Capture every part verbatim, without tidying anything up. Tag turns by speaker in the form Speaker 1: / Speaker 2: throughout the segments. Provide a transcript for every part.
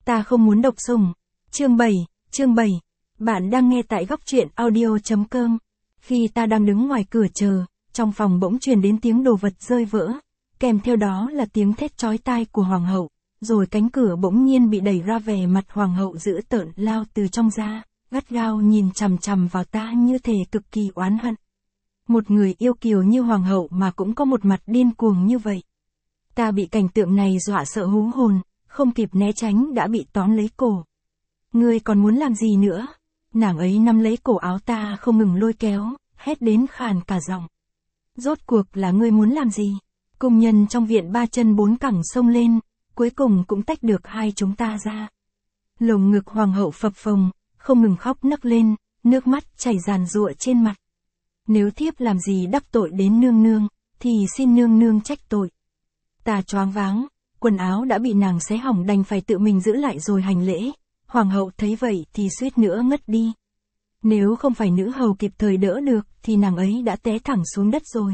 Speaker 1: Ta không muốn độc sủng. Chương bảy, chương bảy. Bạn đang nghe tại góc truyện audio.com. Khi ta đang đứng ngoài cửa chờ, trong phòng bỗng truyền đến tiếng đồ vật rơi vỡ, kèm theo đó là tiếng thét chói tai của hoàng hậu, rồi cánh cửa bỗng nhiên bị đẩy ra, vẻ mặt hoàng hậu dữ tợn lao từ trong ra, gắt gao nhìn chằm chằm vào ta như thể cực kỳ oán hận. Một người yêu kiều như hoàng hậu mà cũng có một mặt điên cuồng như vậy. Ta bị cảnh tượng này dọa sợ hú hồn, không kịp né tránh đã bị tóm lấy cổ. Ngươi còn muốn làm gì nữa? Nàng ấy nắm lấy cổ áo ta không ngừng lôi kéo, hét đến khàn cả giọng. Rốt cuộc là ngươi muốn làm gì? Cung nhân trong viện ba chân bốn cẳng xông lên, cuối cùng cũng tách được hai chúng ta ra. Lồng ngực hoàng hậu phập phồng, không ngừng khóc nấc lên, nước mắt chảy ràn rụa trên mặt. Nếu thiếp làm gì đắc tội đến nương nương, thì xin nương nương trách tội. Ta choáng váng, quần áo đã bị nàng xé hỏng đành phải tự mình giữ lại rồi hành lễ. Hoàng hậu thấy vậy thì suýt nữa ngất đi. Nếu không phải nữ hầu kịp thời đỡ được thì nàng ấy đã té thẳng xuống đất rồi.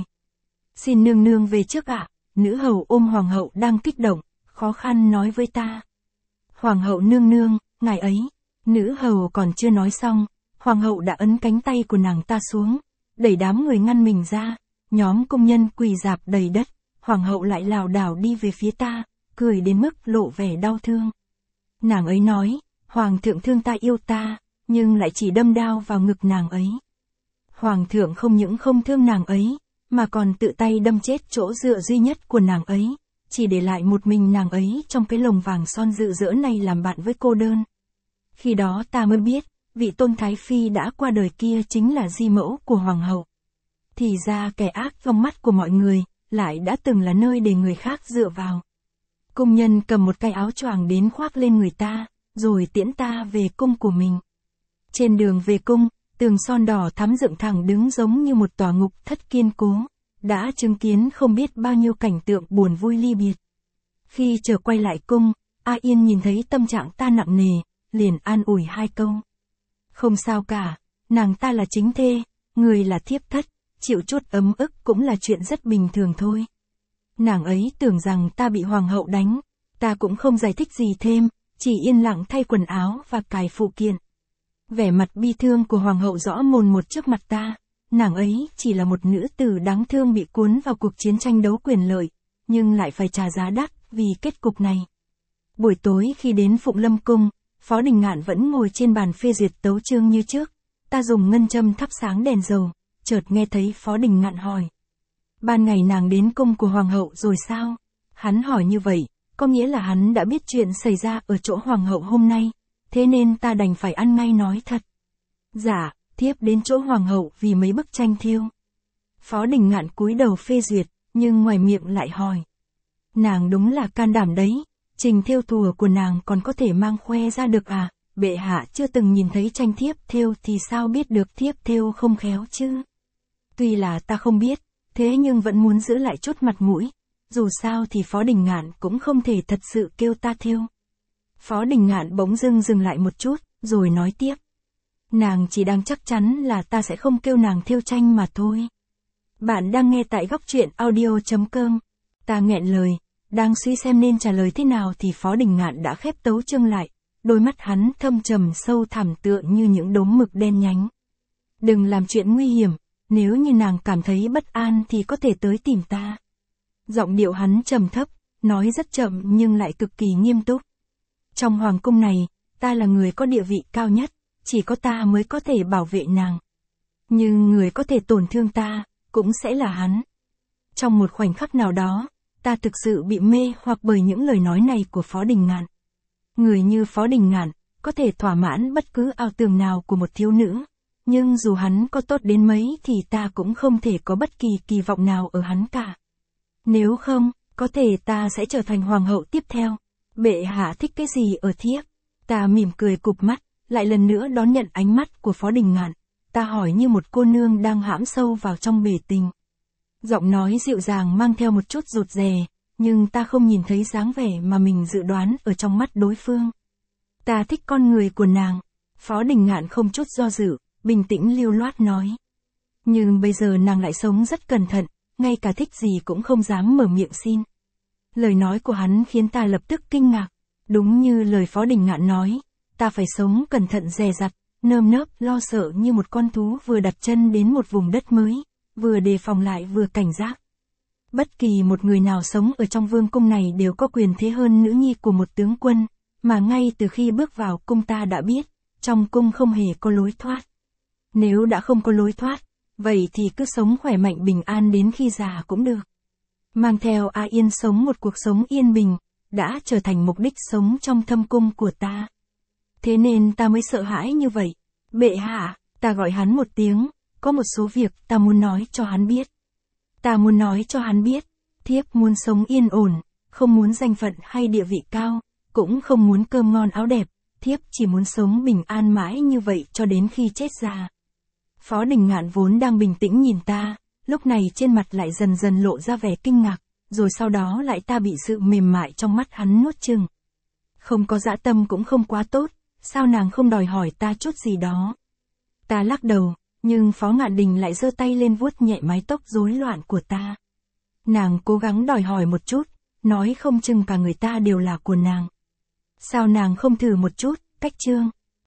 Speaker 1: Xin nương nương về trước ạ. Nữ hầu ôm hoàng hậu đang kích động, khó khăn nói với ta. Hoàng hậu nương nương, ngài ấy. Nữ hầu còn chưa nói xong, hoàng hậu đã ấn cánh tay của nàng ta xuống, đẩy đám người ngăn mình ra. Nhóm công nhân quỳ rạp đầy đất, hoàng hậu lại lảo đảo đi về phía ta, cười đến mức lộ vẻ đau thương. Nàng ấy nói, hoàng thượng thương ta yêu ta, nhưng lại chỉ đâm đao vào ngực nàng ấy. Hoàng thượng không những không thương nàng ấy, mà còn tự tay đâm chết chỗ dựa duy nhất của nàng ấy, chỉ để lại một mình nàng ấy trong cái lồng vàng son rực rỡ này làm bạn với cô đơn. Khi đó ta mới biết, vị tôn thái phi đã qua đời kia chính là di mẫu của hoàng hậu. Thì ra kẻ ác trong mắt của mọi người, lại đã từng là nơi để người khác dựa vào. Cung nhân cầm một cái áo choàng đến khoác lên người ta, rồi tiễn ta về cung của mình. Trên đường về cung, tường son đỏ thắm dựng thẳng đứng giống như một tòa ngục thất kiên cố, đã chứng kiến không biết bao nhiêu cảnh tượng buồn vui ly biệt. Khi trở quay lại cung, A Yên nhìn thấy tâm trạng ta nặng nề, liền an ủi hai câu. Không sao cả, nàng ta là chính thê, người là thiếp thất, chịu chút ấm ức cũng là chuyện rất bình thường thôi. Nàng ấy tưởng rằng ta bị hoàng hậu đánh, ta cũng không giải thích gì thêm, chỉ yên lặng thay quần áo và cài phụ kiện. Vẻ mặt bi thương của hoàng hậu rõ mồn một trước mặt ta, nàng ấy chỉ là một nữ tử đáng thương bị cuốn vào cuộc chiến tranh đấu quyền lợi, nhưng lại phải trả giá đắt vì kết cục này. Buổi tối khi đến Phụng Lâm Cung, Phó Đình Ngạn vẫn ngồi trên bàn phê duyệt tấu chương như trước, ta dùng ngân châm thắp sáng đèn dầu, chợt nghe thấy Phó Đình Ngạn hỏi. Ban ngày nàng đến cung của hoàng hậu rồi sao? Hắn hỏi như vậy, có nghĩa là hắn đã biết chuyện xảy ra ở chỗ hoàng hậu hôm nay, thế nên ta đành phải ăn ngay nói thật. Dạ, thiếp đến chỗ hoàng hậu vì mấy bức tranh thêu. Phó Đình Ngạn cúi đầu phê duyệt, nhưng ngoài miệng lại hỏi. Nàng đúng là can đảm đấy, trình thêu thùa của nàng còn có thể mang khoe ra được à? Bệ hạ chưa từng nhìn thấy tranh thiếp thêu thì sao biết được thiếp thêu không khéo chứ? Tuy là ta không biết, thế nhưng vẫn muốn giữ lại chút mặt mũi, dù sao thì Phó Đình Ngạn cũng không thể thật sự kêu ta thêu. Phó Đình Ngạn bỗng dưng dừng lại một chút, rồi nói tiếp. Nàng chỉ đang chắc chắn là ta sẽ không kêu nàng thêu tranh mà thôi. Bạn đang nghe tại góc truyện audio.com. Ta nghẹn lời, đang suy xem nên trả lời thế nào thì Phó Đình Ngạn đã khép tấu chương lại, đôi mắt hắn thâm trầm sâu thẳm tựa như những đốm mực đen nhánh. Đừng làm chuyện nguy hiểm, nếu như nàng cảm thấy bất an thì có thể tới tìm ta. Giọng điệu hắn trầm thấp, nói rất chậm nhưng lại cực kỳ nghiêm túc. Trong hoàng cung này, ta là người có địa vị cao nhất, chỉ có ta mới có thể bảo vệ nàng. Nhưng người có thể tổn thương ta, cũng sẽ là hắn. Trong một khoảnh khắc nào đó, ta thực sự bị mê hoặc bởi những lời nói này của Phó Đình Ngạn. Người như Phó Đình Ngạn, có thể thỏa mãn bất cứ ảo tưởng nào của một thiếu nữ. Nhưng dù hắn có tốt đến mấy thì ta cũng không thể có bất kỳ kỳ vọng nào ở hắn cả. Nếu không, có thể ta sẽ trở thành hoàng hậu tiếp theo. Bệ hạ thích cái gì ở thiếp? Ta mỉm cười cụp mắt, lại lần nữa đón nhận ánh mắt của Phó Đình Ngạn. Ta hỏi như một cô nương đang hãm sâu vào trong bể tình. Giọng nói dịu dàng mang theo một chút rụt rè, nhưng ta không nhìn thấy dáng vẻ mà mình dự đoán ở trong mắt đối phương. Ta thích con người của nàng. Phó Đình Ngạn không chút do dự, bình tĩnh lưu loát nói. Nhưng bây giờ nàng lại sống rất cẩn thận, ngay cả thích gì cũng không dám mở miệng xin. Lời nói của hắn khiến ta lập tức kinh ngạc. Đúng như lời Phó Đình Ngạn nói, ta phải sống cẩn thận dè dặt, nơm nớp lo sợ như một con thú vừa đặt chân đến một vùng đất mới, vừa đề phòng lại vừa cảnh giác. Bất kỳ một người nào sống ở trong vương cung này đều có quyền thế hơn nữ nhi của một tướng quân, mà ngay từ khi bước vào cung ta đã biết, trong cung không hề có lối thoát. Nếu đã không có lối thoát, vậy thì cứ sống khỏe mạnh bình an đến khi già cũng được. Mang theo A Yên sống một cuộc sống yên bình, đã trở thành mục đích sống trong thâm cung của ta. Thế nên ta mới sợ hãi như vậy. Bệ hạ, ta gọi hắn một tiếng, có một số việc ta muốn nói cho hắn biết. Ta muốn nói cho hắn biết, thiếp muốn sống yên ổn, không muốn danh phận hay địa vị cao, cũng không muốn cơm ngon áo đẹp, thiếp chỉ muốn sống bình an mãi như vậy cho đến khi chết già. Phó Đình Ngạn vốn đang bình tĩnh nhìn ta, lúc này trên mặt lại dần dần lộ ra vẻ kinh ngạc, rồi sau đó lại ta bị sự mềm mại trong mắt hắn nuốt chửng. Không có dã tâm cũng không quá tốt, sao nàng không đòi hỏi ta chút gì đó. Ta lắc đầu, nhưng Phó Ngạn Đình lại giơ tay lên vuốt nhẹ mái tóc rối loạn của ta. Nàng cố gắng đòi hỏi một chút, nói không chừng cả người ta đều là của nàng. Sao nàng không thử một chút, Cách Chương?